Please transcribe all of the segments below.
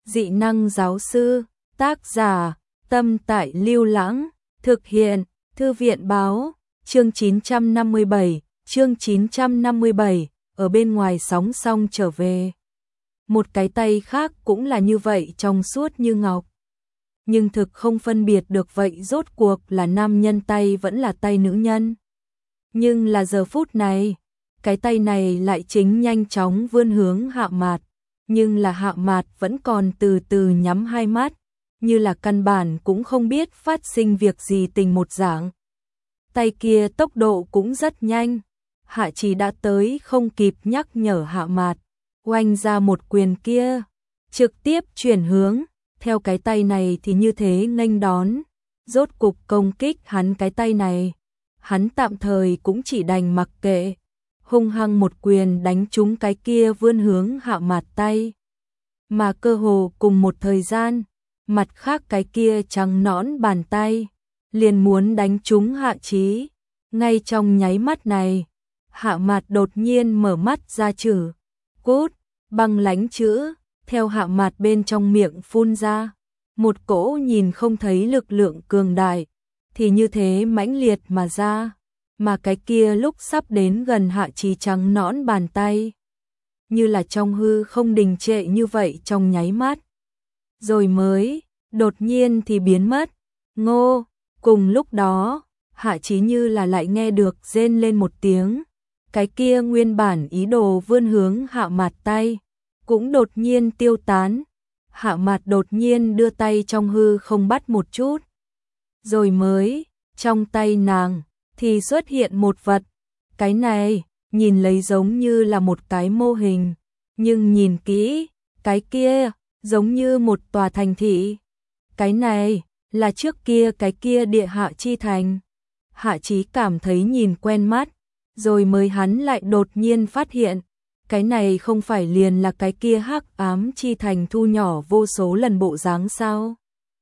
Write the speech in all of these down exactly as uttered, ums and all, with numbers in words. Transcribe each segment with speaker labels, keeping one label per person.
Speaker 1: Dị năng giáo sư, tác giả, Tâm Tại Lưu Lãng, thực hiện, Thư viện báo, chương chín trăm năm mươi bảy, chương chín trăm năm mươi bảy, ở bên ngoài sóng xong trở về. Một cái tay khác cũng là như vậy trong suốt như ngọc. Nhưng thực không phân biệt được vậy rốt cuộc là nam nhân tay vẫn là tay nữ nhân. Nhưng là giờ phút này, cái tay này lại chính nhanh chóng vươn hướng Hạ Mạt, nhưng là Hạ Mạt vẫn còn từ từ nhắm hai mắt, như là căn bản cũng không biết phát sinh việc gì tình một dạng. Tay kia tốc độ cũng rất nhanh, Hạ Chí đã tới không kịp nhắc nhở Hạ Mạt, oanh ra một quyền kia, trực tiếp chuyển hướng, theo cái tay này thì như thế nghênh đón, rốt cục công kích hắn cái tay này. Hắn tạm thời cũng chỉ đành mặc kệ, hung hăng một quyền đánh trúng cái kia vươn hướng Hạ Mạt tay. Mà cơ hồ cùng một thời gian, mặt khác cái kia trắng nõn bàn tay, liền muốn đánh trúng Hạ Chí. Ngay trong nháy mắt này, Hạ Mạt đột nhiên mở mắt ra chữ, cút, băng lãnh chữ, theo Hạ Mạt bên trong miệng phun ra. Một cỗ nhìn không thấy lực lượng cường đại, thì như thế mãnh liệt mà ra, mà cái kia lúc sắp đến gần Hạ Chí trắng nõn bàn tay, như là trong hư không đình trệ như vậy trong nháy mắt, rồi mới đột nhiên thì biến mất. Ngô, cùng lúc đó, Hạ Chí như là lại nghe được rên lên một tiếng, cái kia nguyên bản ý đồ vươn hướng Hạ Mạt tay, cũng đột nhiên tiêu tán. Hạ Mạt đột nhiên đưa tay trong hư không bắt một chút, rồi mới, trong tay nàng, thì xuất hiện một vật. Cái này, nhìn lấy giống như là một cái mô hình, nhưng nhìn kỹ, cái kia, giống như một tòa thành thị. Cái này, là trước kia cái kia địa hạ chi thành. Hạ Chí cảm thấy nhìn quen mắt, rồi mới hắn lại đột nhiên phát hiện, cái này không phải liền là cái kia hắc ám chi thành thu nhỏ vô số lần bộ dáng sao?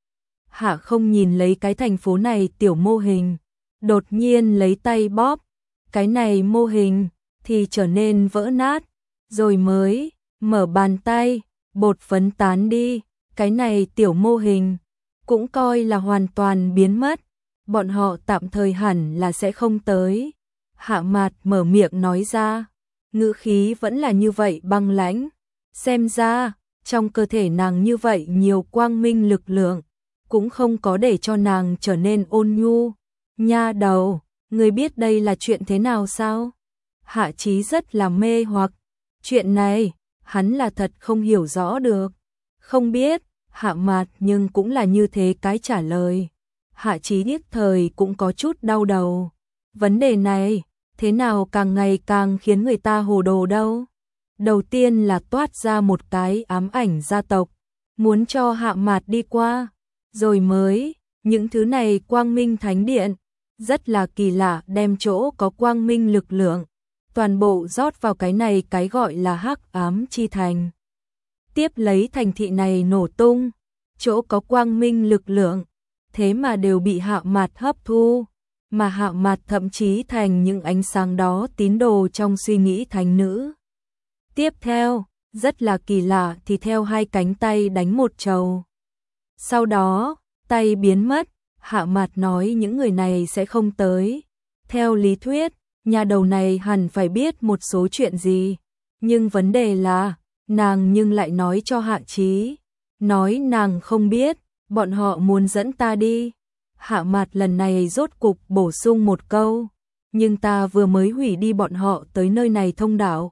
Speaker 1: Hạ không nhìn lấy cái thành phố này tiểu mô hình, đột nhiên lấy tay bóp, cái này mô hình thì trở nên vỡ nát, rồi mới mở bàn tay, bột phấn tán đi, cái này tiểu mô hình cũng coi là hoàn toàn biến mất, bọn họ tạm thời hẳn là sẽ không tới. Hạ Mạt mở miệng nói ra, ngữ khí vẫn là như vậy băng lãnh, xem ra trong cơ thể nàng như vậy nhiều quang minh lực lượng, cũng không có để cho nàng trở nên ôn nhu. Nha đầu, người biết đây là chuyện thế nào sao? Hạ Chí rất là mê hoặc, chuyện này, hắn là thật không hiểu rõ được. Không biết, Hạ Mạt nhưng cũng là như thế cái trả lời. Hạ Chí nhất thời cũng có chút đau đầu. Vấn đề này, thế nào càng ngày càng khiến người ta hồ đồ đâu. Đầu tiên là toát ra một cái ám ảnh gia tộc, muốn cho Hạ Mạt đi qua, rồi mới, những thứ này quang minh thánh điện, rất là kỳ lạ đem chỗ có quang minh lực lượng, toàn bộ rót vào cái này cái gọi là hắc ám chi thành. Tiếp lấy thành thị này nổ tung, chỗ có quang minh lực lượng, thế mà đều bị Hạ Mạt hấp thu, mà Hạ Mạt thậm chí thành những ánh sáng đó tín đồ trong suy nghĩ thánh nữ. Tiếp theo, rất là kỳ lạ thì theo hai cánh tay đánh một trầu. Sau đó, tay biến mất, Hạ Mạt nói những người này sẽ không tới. Theo lý thuyết, nhà đầu này hẳn phải biết một số chuyện gì, nhưng vấn đề là, nàng nhưng lại nói cho Hạ Chí, nói nàng không biết, bọn họ muốn dẫn ta đi. Hạ Mạt lần này rốt cục bổ sung một câu, nhưng ta vừa mới hủy đi bọn họ tới nơi này thông đạo.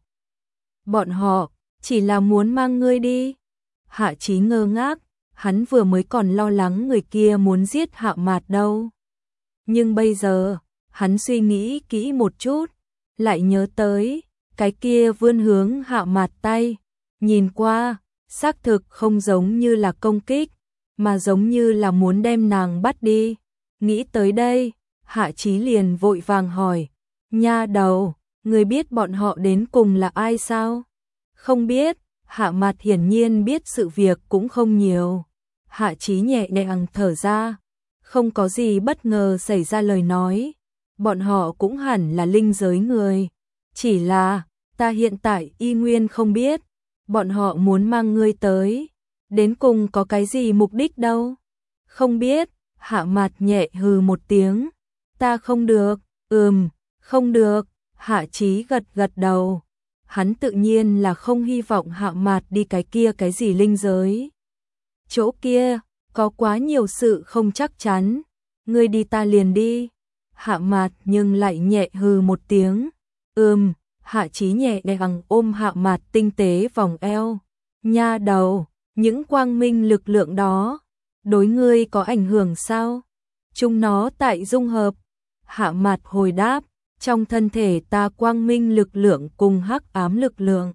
Speaker 1: Bọn họ chỉ là muốn mang ngươi đi. Hạ Chí ngơ ngác, hắn vừa mới còn lo lắng người kia muốn giết Hạ Mạt đâu. Nhưng bây giờ, hắn suy nghĩ kỹ một chút, lại nhớ tới, cái kia vươn hướng Hạ Mạt tay, nhìn qua, xác thực không giống như là công kích, mà giống như là muốn đem nàng bắt đi. Nghĩ tới đây, Hạ Chí liền vội vàng hỏi, nha đầu, người biết bọn họ đến cùng là ai sao? Không biết. Hạ Mạt hiển nhiên biết sự việc cũng không nhiều. Hạ Chí nhẹ nhàng thở ra, không có gì bất ngờ xảy ra lời nói, bọn họ cũng hẳn là linh giới người, chỉ là ta hiện tại y nguyên không biết, bọn họ muốn mang ngươi tới, Đến cùng có cái gì mục đích đâu? Không biết, Hạ Mạt nhẹ hừ một tiếng. Ta không được, ừm, không được, Hạ Chí gật gật đầu. Hắn tự nhiên là không hy vọng Hạ Mạt đi cái kia cái gì linh giới. Chỗ kia, có quá nhiều sự không chắc chắn. Ngươi đi ta liền đi. Hạ Mạt nhưng lại nhẹ hừ một tiếng. Ừm, Hạ Chí nhẹ nhàng ôm Hạ Mạt tinh tế vòng eo. Nha đầu, những quang minh lực lượng đó, đối ngươi có ảnh hưởng sao? Chúng nó tại dung hợp. Hạ Mạt hồi đáp, trong thân thể ta quang minh lực lượng cùng hắc ám lực lượng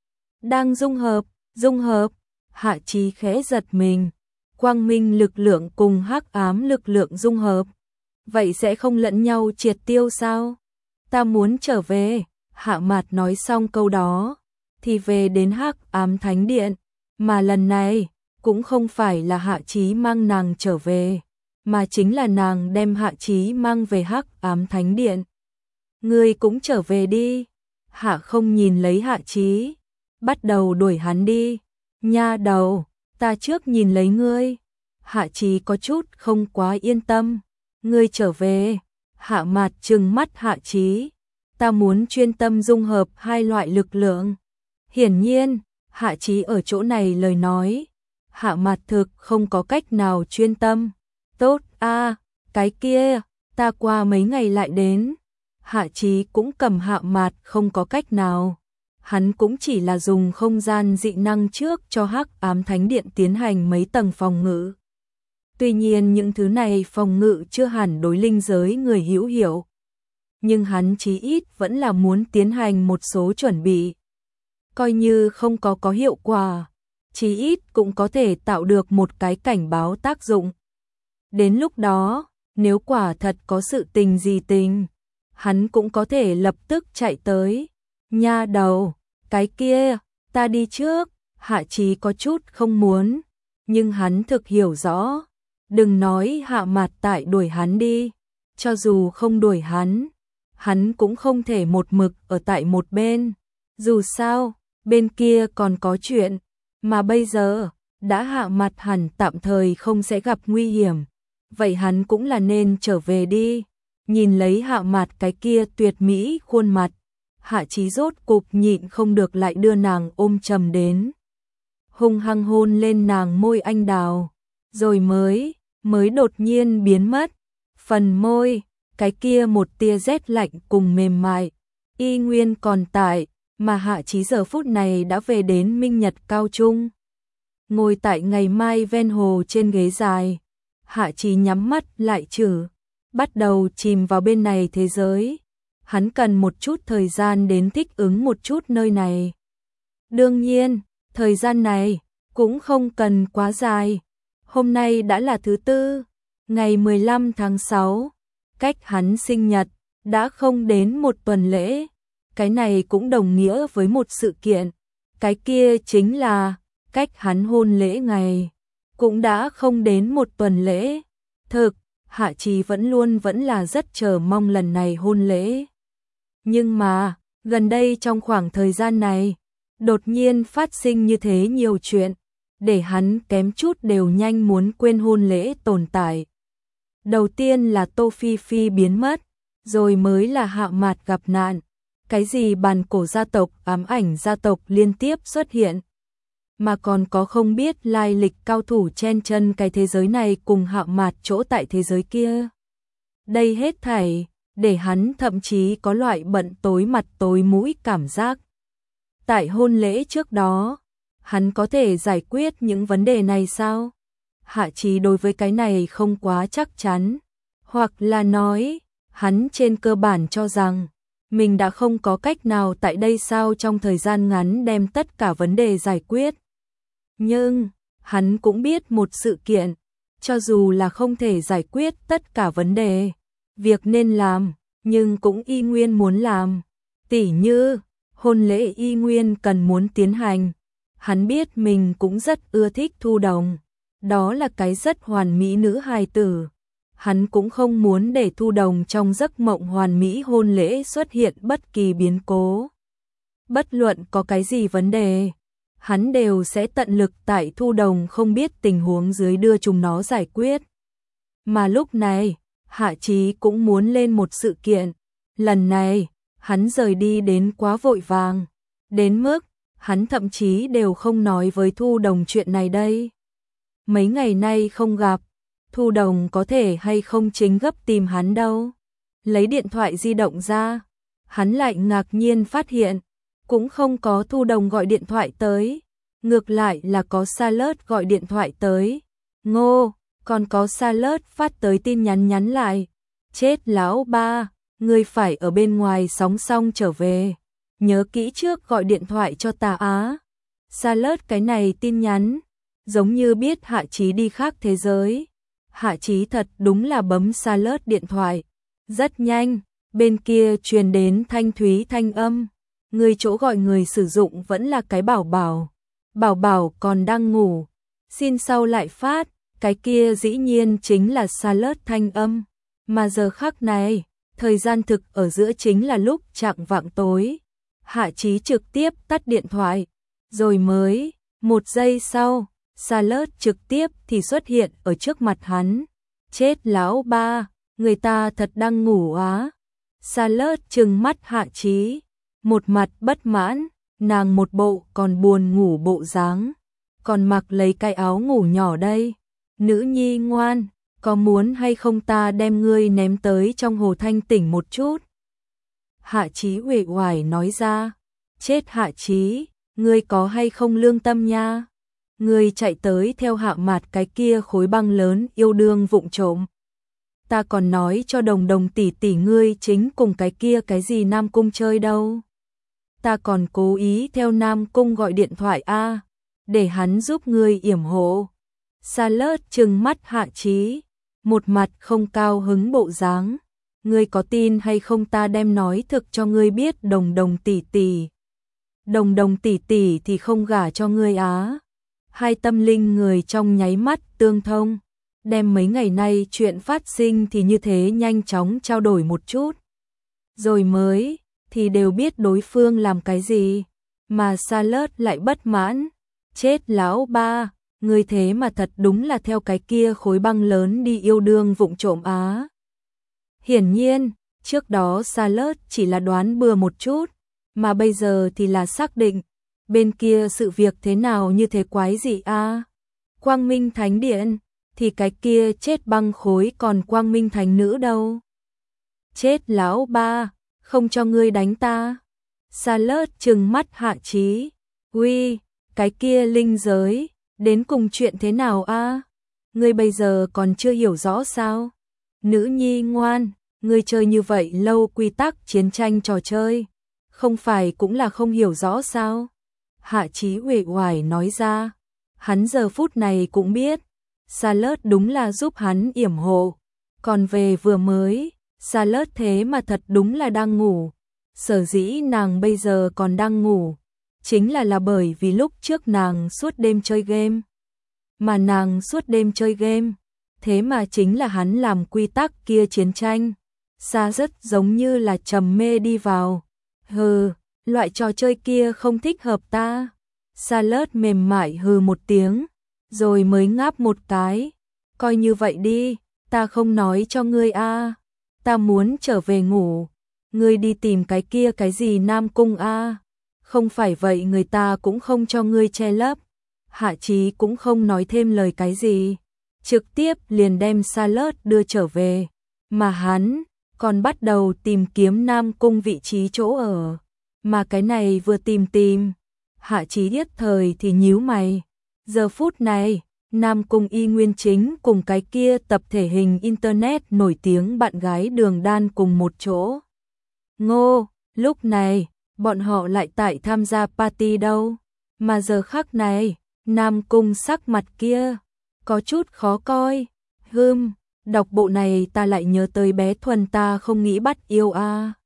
Speaker 1: đang dung hợp, dung hợp. Hạ Chí khẽ giật mình. Quang minh lực lượng cùng hắc ám lực lượng dung hợp, vậy sẽ không lẫn nhau triệt tiêu sao? Ta muốn trở về. Hạ Mạt nói xong câu đó thì về đến hắc ám thánh điện, mà lần này cũng không phải là Hạ Chí mang nàng trở về, mà chính là nàng đem Hạ Chí mang về hắc ám thánh điện. Ngươi cũng trở về đi. Hạ không nhìn lấy Hạ Chí, bắt đầu đuổi hắn đi. Nha đầu, ta trước nhìn lấy ngươi. Hạ Chí có chút không quá yên tâm. Ngươi trở về. Hạ Mạt trừng mắt Hạ Chí. Ta muốn chuyên tâm dung hợp hai loại lực lượng. Hiển nhiên, Hạ Chí ở chỗ này lời nói, Hạ Mạt thực không có cách nào chuyên tâm. Tốt a, cái kia, ta qua mấy ngày lại đến. Hạ Chí cũng cầm Hạ Mạt không có cách nào. Hắn cũng chỉ là dùng không gian dị năng trước cho hắc ám thánh điện tiến hành mấy tầng phòng ngự. Tuy nhiên những thứ này phòng ngự chưa hẳn đối linh giới người hữu hiệu. Nhưng hắn chí ít vẫn là muốn tiến hành một số chuẩn bị. Coi như không có có hiệu quả, chí ít cũng có thể tạo được một cái cảnh báo tác dụng. Đến lúc đó, nếu quả thật có sự tình gì tình, hắn cũng có thể lập tức chạy tới. Nha đầu, cái kia, ta đi trước. Hạ Chí có chút không muốn, nhưng hắn thực hiểu rõ. Đừng nói Hạ Mạt tại đuổi hắn đi, cho dù không đuổi hắn, hắn cũng không thể một mực ở tại một bên. Dù sao, bên kia còn có chuyện, mà bây giờ, đã Hạ Mạt hẳn tạm thời không sẽ gặp nguy hiểm. Vậy hắn cũng là nên trở về đi. Nhìn lấy Hạ Mạt cái kia tuyệt mỹ khuôn mặt, Hạ Chí rốt cục nhịn không được lại đưa nàng ôm chầm đến. Hung hăng hôn lên nàng môi anh đào, rồi mới, mới đột nhiên biến mất. Phần môi, cái kia một tia rét lạnh cùng mềm mại, y nguyên còn tại, mà Hạ Chí giờ phút này đã về đến Minh Nhật Cao Trung. Ngồi tại ngày mai ven hồ trên ghế dài, Hạ Chí nhắm mắt lại chử, bắt đầu chìm vào bên này thế giới. Hắn cần một chút thời gian đến thích ứng một chút nơi này. Đương nhiên, thời gian này cũng không cần quá dài. Hôm nay đã là thứ tư, ngày mười lăm tháng sáu, cách hắn sinh nhật đã không đến một tuần lễ. Cái này cũng đồng nghĩa với một sự kiện, cái kia chính là cách hắn hôn lễ ngày cũng đã không đến một tuần lễ. Thực, Hạ Chí vẫn luôn vẫn là rất chờ mong lần này hôn lễ. Nhưng mà, gần đây trong khoảng thời gian này, đột nhiên phát sinh như thế nhiều chuyện, để hắn kém chút đều nhanh muốn quên hôn lễ tồn tại. Đầu tiên là Tô Phi Phi biến mất, rồi mới là Hạ Mạt gặp nạn. Cái gì bàn cổ gia tộc, ám ảnh gia tộc liên tiếp xuất hiện. Mà còn có không biết lai lịch cao thủ chen chân cái thế giới này cùng Hạ Mạt chỗ tại thế giới kia. Đây hết thảy, để hắn thậm chí có loại bận tối mặt tối mũi cảm giác. Tại hôn lễ trước đó, hắn có thể giải quyết những vấn đề này sao? Hạ Chí đối với cái này không quá chắc chắn. Hoặc là nói, hắn trên cơ bản cho rằng, mình đã không có cách nào tại đây sao trong thời gian ngắn đem tất cả vấn đề giải quyết. Nhưng, hắn cũng biết một sự kiện, cho dù là không thể giải quyết tất cả vấn đề, việc nên làm, nhưng cũng y nguyên muốn làm. Tỉ như, hôn lễ y nguyên cần muốn tiến hành. Hắn biết mình cũng rất ưa thích Thu Đồng. Đó là cái rất hoàn mỹ nữ hài tử. Hắn cũng không muốn để Thu Đồng trong giấc mộng hoàn mỹ hôn lễ xuất hiện bất kỳ biến cố. Bất luận có cái gì vấn đề, hắn đều sẽ tận lực tại Thu Đồng không biết tình huống dưới đưa chúng nó giải quyết. Mà lúc này, Hạ Chí cũng muốn lên một sự kiện. Lần này, hắn rời đi đến quá vội vàng. Đến mức, hắn thậm chí đều không nói với Thu Đồng chuyện này đây. Mấy ngày nay không gặp, Thu Đồng có thể hay không chính gấp tìm hắn đâu. Lấy điện thoại di động ra, hắn lại ngạc nhiên phát hiện, cũng không có Thu Đồng gọi điện thoại tới. Ngược lại là có Salad gọi điện thoại tới. Ngô, còn có Salad phát tới tin nhắn nhắn lại. Chết lão ba, ngươi phải ở bên ngoài sóng xong trở về. Nhớ kỹ trước gọi điện thoại cho ta á. Salad cái này tin nhắn, giống như biết Hạ Chí đi khác thế giới. Hạ Chí thật đúng là bấm Salad điện thoại. Rất nhanh, bên kia truyền đến thanh thúy thanh âm. Người chỗ gọi người sử dụng vẫn là cái Bảo Bảo. Bảo Bảo còn đang ngủ. Xin sau lại phát, cái kia dĩ nhiên chính là Salad thanh âm. Mà giờ khắc này, thời gian thực ở giữa chính là lúc chạng vạng tối. Hạ Chí trực tiếp tắt điện thoại. Rồi mới, một giây sau, Salad trực tiếp thì xuất hiện ở trước mặt hắn. Chết lão ba, người ta thật đang ngủ á. Salad trừng mắt Hạ Chí, một mặt bất mãn, nàng một bộ còn buồn ngủ bộ dáng, còn mặc lấy cái áo ngủ nhỏ đây. Nữ nhi ngoan, có muốn hay không ta đem ngươi ném tới trong hồ thanh tỉnh một chút? Hạ Chí uể oải nói ra. Chết Hạ Chí, ngươi có hay không lương tâm nha? Ngươi chạy tới theo Hạ Mạt cái kia khối băng lớn yêu đương vụng trộm. Ta còn nói cho Đồng Đồng tỷ tỷ ngươi chính cùng cái kia cái gì Nam Cung chơi đâu. Ta còn cố ý theo Nam Cung gọi điện thoại a, để hắn giúp ngươi yểm hộ. Salad trừng mắt Hạ Chí, một mặt không cao hứng bộ dáng. Ngươi có tin hay không ta đem nói thực cho ngươi biết Đồng Đồng tỷ tỷ. Đồng Đồng tỷ tỷ thì không gả cho ngươi á. Hai tâm linh người trong nháy mắt tương thông, đem mấy ngày nay chuyện phát sinh thì như thế nhanh chóng trao đổi một chút. Rồi mới, thì đều biết đối phương làm cái gì, mà Salad lại bất mãn. Chết lão ba, người thế mà thật đúng là theo cái kia khối băng lớn đi yêu đương vụng trộm á. Hiển nhiên, trước đó Salad chỉ là đoán bừa một chút, mà bây giờ thì là xác định. Bên kia sự việc thế nào như thế quái gì a? Quang Minh Thánh Điện, thì cái kia chết băng khối còn Quang Minh Thánh Nữ đâu? Chết lão ba, không cho ngươi đánh ta. Salad trừng mắt Hạ Chí. Uy, cái kia linh giới, đến cùng chuyện thế nào a? Ngươi bây giờ còn chưa hiểu rõ sao? Nữ nhi ngoan, ngươi chơi như vậy lâu quy tắc chiến tranh trò chơi, không phải cũng là không hiểu rõ sao? Hạ Chí uể oải nói ra. Hắn giờ phút này cũng biết, Salad đúng là giúp hắn yểm hộ. Còn về vừa mới, Salad thế mà thật đúng là đang ngủ. Sở dĩ nàng bây giờ còn đang ngủ, chính là là bởi vì lúc trước nàng suốt đêm chơi game. Mà nàng suốt đêm chơi game, thế mà chính là hắn làm quy tắc kia chiến tranh. Sa rất giống như là trầm mê đi vào. Hừ, loại trò chơi kia không thích hợp ta. Salad mềm mại hừ một tiếng, rồi mới ngáp một cái. Coi như vậy đi, ta không nói cho ngươi a, ta muốn trở về ngủ. Ngươi đi tìm cái kia cái gì Nam Cung a, không phải vậy người ta cũng không cho ngươi che lấp. Hạ Chí cũng không nói thêm lời cái gì, trực tiếp liền đem Salad đưa trở về, mà hắn còn bắt đầu tìm kiếm Nam Cung vị trí chỗ ở. Mà cái này vừa tìm tìm, Hạ Chí nhất thời thì nhíu mày. Giờ phút này, Nam Cung Y Nguyên chính cùng cái kia tập thể hình internet nổi tiếng bạn gái Đường Đan cùng một chỗ. Ngô, lúc này, bọn họ lại tại tham gia party đâu. Mà giờ khắc này, Nam Cung sắc mặt kia, có chút khó coi. Hừm, đọc bộ này ta lại nhớ tới bé Thuần ta không nghĩ bắt yêu a.